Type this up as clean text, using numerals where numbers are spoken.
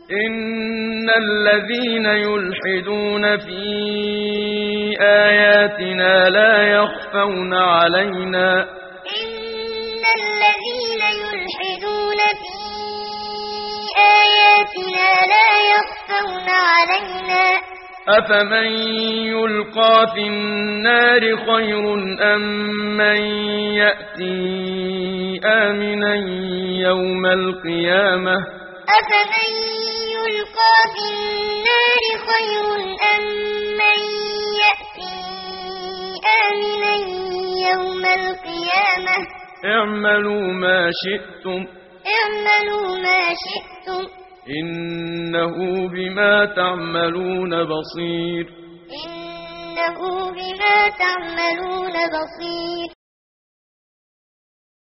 إن الذين يلحدون في آياتنا لا يخفون علينا إن الذين يلحدون في آياتنا لا يخفون علينا أفمن يلقى في النار خير أم من يأتي آمنا يوم القيامة أفمن يلقى في النار خير أم من يأتي آمنا يوم القيامة اعملوا ما شئتم اعملوا ما شئتم إنه بما تعملون بصير إنه بما تعملون بصير